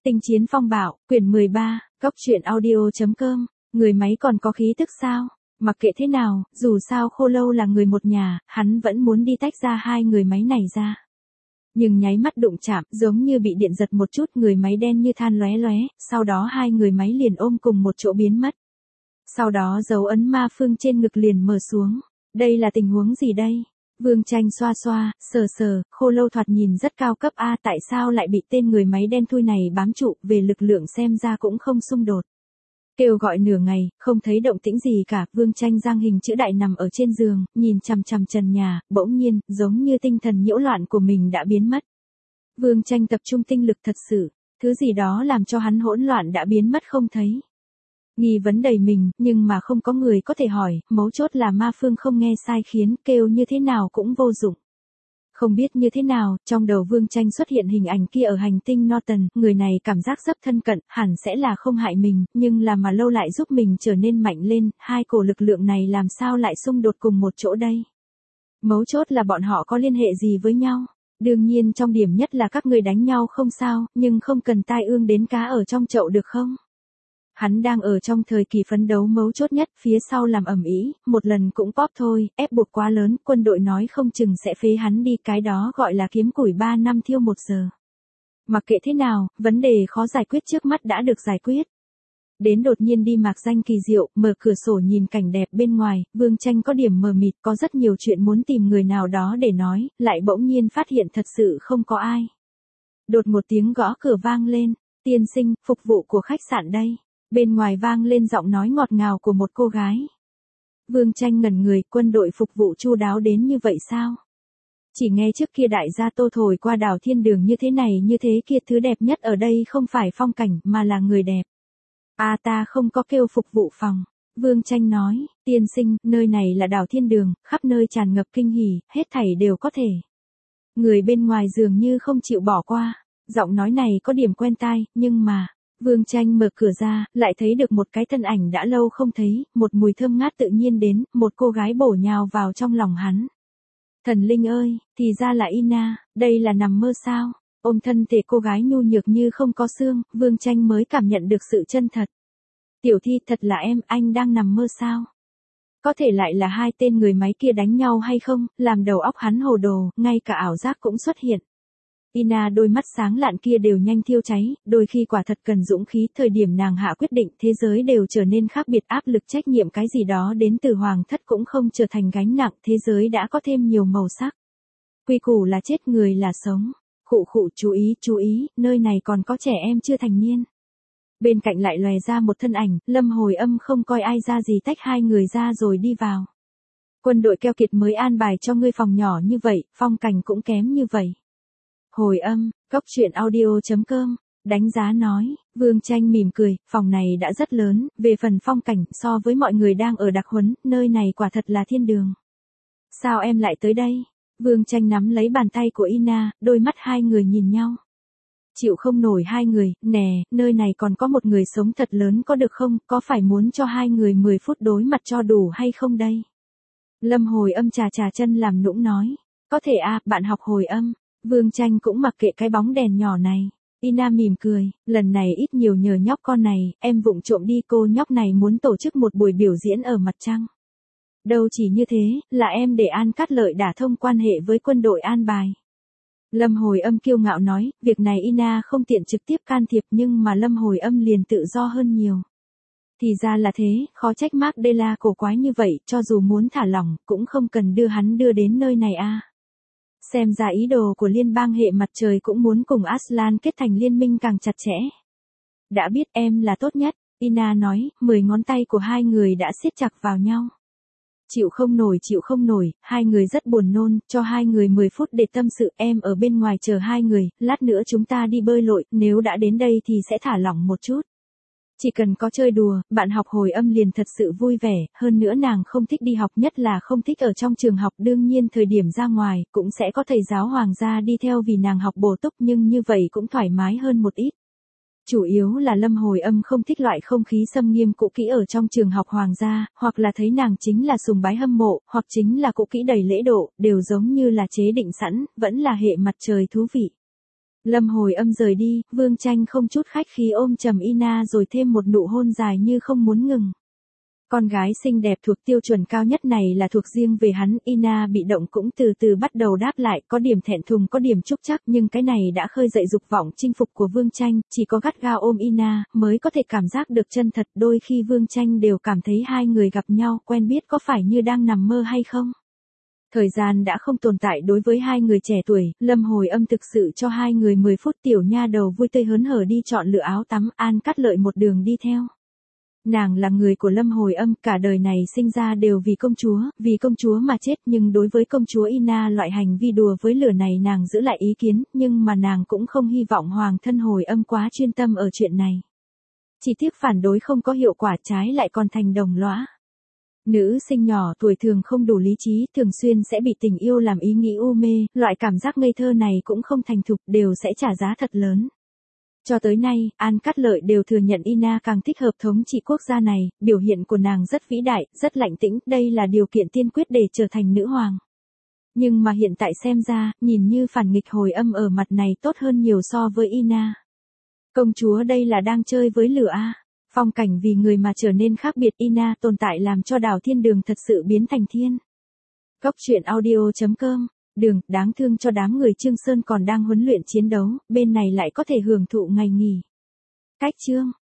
Tinh chiến phong bạo, quyển 13, Cóc truyện audio.com, người máy còn có khí tức sao? Mặc kệ thế nào, dù sao Khô Lâu là người một nhà, hắn vẫn muốn đi tách ra hai người máy này ra. Nhưng nháy mắt đụng chạm, giống như bị điện giật một chút, người máy đen như than lóe lóe, sau đó hai người máy liền ôm cùng một chỗ biến mất. Sau đó dấu ấn ma phương trên ngực liền mở xuống. Đây là tình huống gì đây? Vương Tranh xoa xoa, sờ, Khô Lâu thoạt nhìn rất cao cấp a, tại sao lại bị tên người máy đen thui này bám trụ, về lực lượng xem ra cũng không xung đột. Kêu gọi nửa ngày, không thấy động tĩnh gì cả, Vương Tranh giang hình chữ đại nằm ở trên giường, nhìn chằm chằm trần nhà, bỗng nhiên, giống như tinh thần nhiễu loạn của mình đã biến mất. Vương Tranh tập trung tinh lực thật sự, thứ gì đó làm cho hắn hỗn loạn đã biến mất không thấy. Nghi vấn đầy mình, nhưng mà không có người có thể hỏi, mấu chốt là ma phương không nghe sai khiến, kêu như thế nào cũng vô dụng. Không biết như thế nào, trong đầu Vương Tranh xuất hiện hình ảnh kia ở hành tinh Norton, người này cảm giác rất thân cận, hẳn sẽ là không hại mình, nhưng là mà lâu lại giúp mình trở nên mạnh lên, hai cổ lực lượng này làm sao lại xung đột cùng một chỗ đây? Mấu chốt là bọn họ có liên hệ gì với nhau? Đương nhiên trong điểm nhất là các người đánh nhau không sao, nhưng không cần tai ương đến cá ở trong chậu được không? Hắn đang ở trong thời kỳ phấn đấu mấu chốt nhất, phía sau làm ầm ĩ, một lần cũng pop thôi, ép buộc quá lớn, quân đội nói không chừng sẽ phế hắn đi, cái đó gọi là kiếm củi 3 năm thiêu 1 giờ. Mặc kệ thế nào, vấn đề khó giải quyết trước mắt đã được giải quyết. Đến đột nhiên đi mạc danh kỳ diệu, mở cửa sổ nhìn cảnh đẹp bên ngoài, Vương Tranh có điểm mờ mịt, có rất nhiều chuyện muốn tìm người nào đó để nói, lại bỗng nhiên phát hiện thật sự không có ai. Đột một tiếng gõ cửa vang lên, tiên sinh, phục vụ của khách sạn đây. Bên ngoài vang lên giọng nói ngọt ngào của một cô gái. Vương Tranh ngẩn người, quân đội phục vụ chu đáo đến như vậy sao? Chỉ nghe trước kia đại gia Tô thổi qua đảo thiên đường như thế này như thế kia, thứ đẹp nhất ở đây không phải phong cảnh mà là người đẹp. À, ta không có kêu phục vụ phòng. Vương Tranh nói, tiên sinh, nơi này là đảo thiên đường, khắp nơi tràn ngập kinh hỉ, hết thảy đều có thể. Người bên ngoài dường như không chịu bỏ qua. Giọng nói này có điểm quen tai, nhưng mà... Vương Tranh mở cửa ra, lại thấy được một cái thân ảnh đã lâu không thấy, một mùi thơm ngát tự nhiên đến, một cô gái bổ nhào vào trong lòng hắn. Thần linh ơi, thì ra là Ina, đây là nằm mơ sao? Ôm thân thể cô gái nhu nhược như không có xương, Vương Tranh mới cảm nhận được sự chân thật. Tiểu Thi, thật là em, anh đang nằm mơ sao? Có thể lại là hai tên người máy kia đánh nhau hay không, làm đầu óc hắn hồ đồ, ngay cả ảo giác cũng xuất hiện. Ina đôi mắt sáng lạn kia đều nhanh thiêu cháy, đôi khi quả thật cần dũng khí, thời điểm nàng hạ quyết định thế giới đều trở nên khác biệt, áp lực trách nhiệm cái gì đó đến từ hoàng thất cũng không trở thành gánh nặng, thế giới đã có thêm nhiều màu sắc. Quy củ là chết, người là sống. Khụ, chú ý, nơi này còn có trẻ em chưa thành niên. Bên cạnh lại lòe ra một thân ảnh, Lâm Hồi Âm không coi ai ra gì tách hai người ra rồi đi vào. Quân đội keo kiệt mới an bài cho ngươi phòng nhỏ như vậy, phong cảnh cũng kém như vậy. Hồi Âm, Cóc truyện audio.com, đánh giá nói, Vương Tranh mỉm cười, phòng này đã rất lớn, về phần phong cảnh, so với mọi người đang ở đặc huấn, nơi này quả thật là thiên đường. Sao em lại tới đây? Vương Tranh nắm lấy bàn tay của Ina, đôi mắt hai người nhìn nhau. Chịu không nổi hai người, nè, nơi này còn có một người sống thật lớn có được không, có phải muốn cho hai người 10 phút đối mặt cho đủ hay không đây? Lâm Hồi Âm trà chân làm nũng nói, có thể à, bạn học Hồi Âm. Vương Tranh cũng mặc kệ cái bóng đèn nhỏ này. Ina mỉm cười, lần này ít nhiều nhờ nhóc con này, em vụng trộm đi, cô nhóc này muốn tổ chức một buổi biểu diễn ở mặt trăng. Đâu chỉ như thế, là em để An Cát Lợi đả thông quan hệ với quân đội an bài. Lâm Hồi Âm kiêu ngạo nói, việc này Ina không tiện trực tiếp can thiệp nhưng mà Lâm Hồi Âm liền tự do hơn nhiều. Thì ra là thế, khó trách Magdala cổ quái như vậy, cho dù muốn thả lỏng, cũng không cần đưa hắn đến nơi này a. Xem ra ý đồ của liên bang hệ mặt trời cũng muốn cùng Aslan kết thành liên minh càng chặt chẽ. Đã biết em là tốt nhất, Ina nói, 10 ngón tay của hai người đã siết chặt vào nhau. Chịu không nổi, hai người rất buồn nôn, cho hai người 10 phút để tâm sự, em ở bên ngoài chờ hai người, lát nữa chúng ta đi bơi lội, nếu đã đến đây thì sẽ thả lỏng một chút. Chỉ cần có chơi đùa, bạn học Hồi Âm liền thật sự vui vẻ, hơn nữa nàng không thích đi học, nhất là không thích ở trong trường học, đương nhiên thời điểm ra ngoài, cũng sẽ có thầy giáo hoàng gia đi theo vì nàng học bổ túc, nhưng như vậy cũng thoải mái hơn một ít. Chủ yếu là Lâm Hồi Âm không thích loại không khí xâm nghiêm cũ kỹ ở trong trường học hoàng gia, hoặc là thấy nàng chính là sùng bái hâm mộ, hoặc chính là cũ kỹ đầy lễ độ, đều giống như là chế định sẵn, vẫn là hệ mặt trời thú vị. Lâm Hồi Âm rời đi, Vương Tranh không chút khách khí ôm chầm Ina rồi thêm một nụ hôn dài như không muốn ngừng. Con gái xinh đẹp thuộc tiêu chuẩn cao nhất này là thuộc riêng về hắn, Ina bị động cũng từ từ bắt đầu đáp lại, có điểm thẹn thùng có điểm chúc chắc, nhưng cái này đã khơi dậy dục vọng chinh phục của Vương Tranh, chỉ có gắt gao ôm Ina mới có thể cảm giác được chân thật, đôi khi Vương Tranh đều cảm thấy hai người gặp nhau, quen biết có phải như đang nằm mơ hay không. Thời gian đã không tồn tại đối với hai người trẻ tuổi, Lâm Hồi Âm thực sự cho hai người 10 phút, tiểu nha đầu vui tươi hớn hở đi chọn lựa áo tắm, An Cát Lợi một đường đi theo. Nàng là người của Lâm Hồi Âm, cả đời này sinh ra đều vì công chúa mà chết, nhưng đối với công chúa Ina loại hành vi đùa với lửa này nàng giữ lại ý kiến, nhưng mà nàng cũng không hy vọng hoàng thân Hồi Âm quá chuyên tâm ở chuyện này. Chỉ tiếc phản đối không có hiệu quả, trái lại còn thành đồng lõa. Nữ sinh nhỏ tuổi thường không đủ lý trí, thường xuyên sẽ bị tình yêu làm ý nghĩ u mê, loại cảm giác ngây thơ này cũng không thành thục, đều sẽ trả giá thật lớn. Cho tới nay, An Cát Lợi đều thừa nhận Ina càng thích hợp thống trị quốc gia này, biểu hiện của nàng rất vĩ đại, rất lạnh tĩnh, đây là điều kiện tiên quyết để trở thành nữ hoàng. Nhưng mà hiện tại xem ra, nhìn như phản nghịch Hồi Âm ở mặt này tốt hơn nhiều so với Ina. Công chúa đây là đang chơi với lửa a. Phong cảnh vì người mà trở nên khác biệt, Ina tồn tại làm cho đảo thiên đường thật sự biến thành thiên. Góc truyện audio.com. Đường, đáng thương cho đám người Trương Sơn còn đang huấn luyện chiến đấu, bên này lại có thể hưởng thụ ngày nghỉ. Cách chương.